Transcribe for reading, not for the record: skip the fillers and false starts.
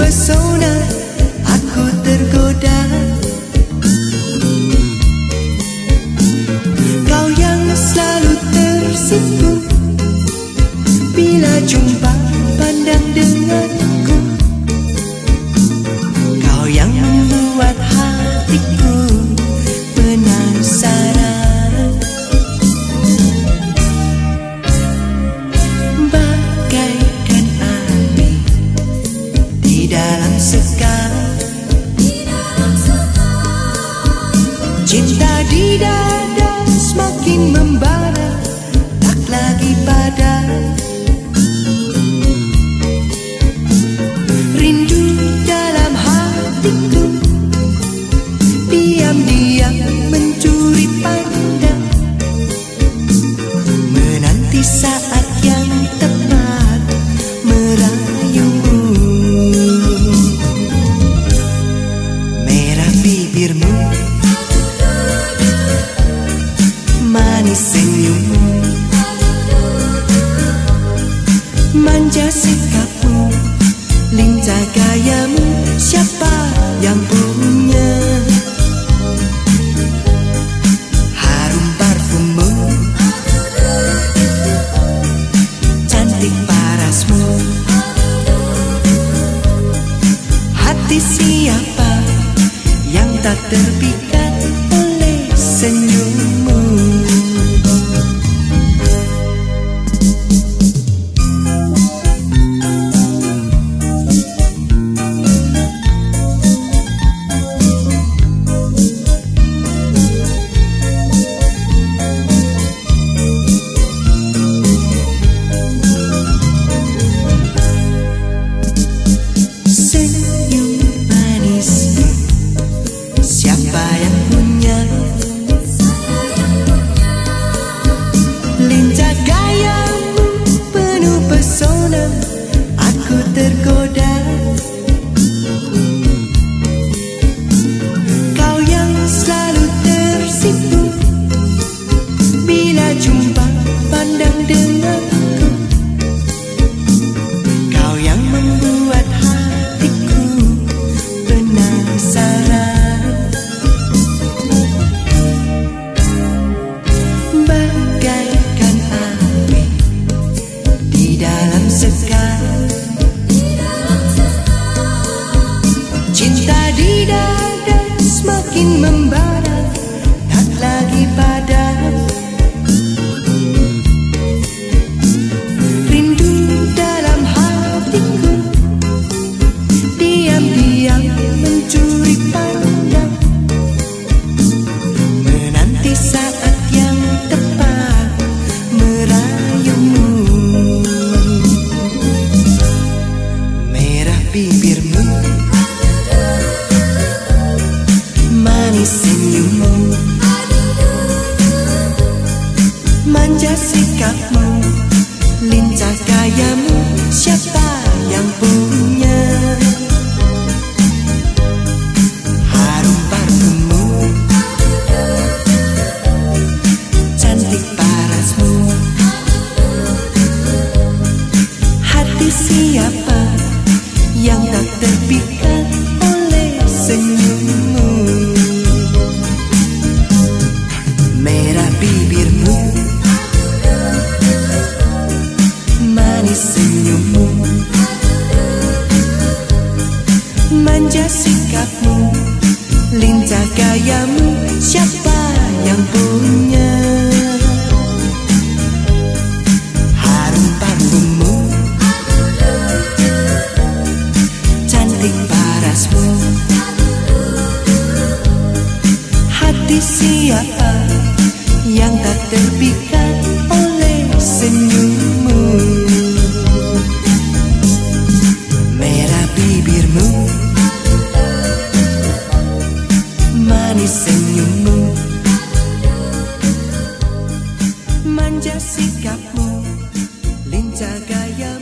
pesona, aku tergoda. Kau yang selalu tersipu bila jumpa pandang denganku. Kau yang membuat hatiku penasaran, bagaikan api di dalam sekam. Cinta di dada semakin membara, tak lagi padam. Rindu dalam hatiku diam-diam mencuri pandang, menanti saat yang tepat merayumu. Merah bibirmu, manis senyummu, manja sikapmu, lincah gayamu, siapa yang punya? Harum parfummu, cantik parasmu, hati siapa yang tak terpikat oleh senyummu? Senyum manismu, siapa yang punya? Lincah gayamu penuh pesona, aku tergoda. Kau yang selalu tersipu bila jumpa pandang denganku. Kau yang membuat hatiku penasaran, bagaikan api di dalam sekam. Cinta di dada semakin membara, tak lagi padam. Rindu dalam hatiku diam-diam mencuri pandang, menanti saat yang tepat merayumu. Merah bibirmu, manis senyummu, manja sikapmu, lincah gayamu, siapa yang punya? Harum parfummu, cantik parasmu, hati siapa yang tak terpikat oleh senyummu? Merah bibirmu, manis senyummu, manja sikapmu, lincah gayamu, siapa yang punya? Harum parfummu, cantik parasmu, hati siapa yang tak terpikat oleh senyummu? Merah bibirmu, manis senyummu, manja sikapmu, lincah gayamu.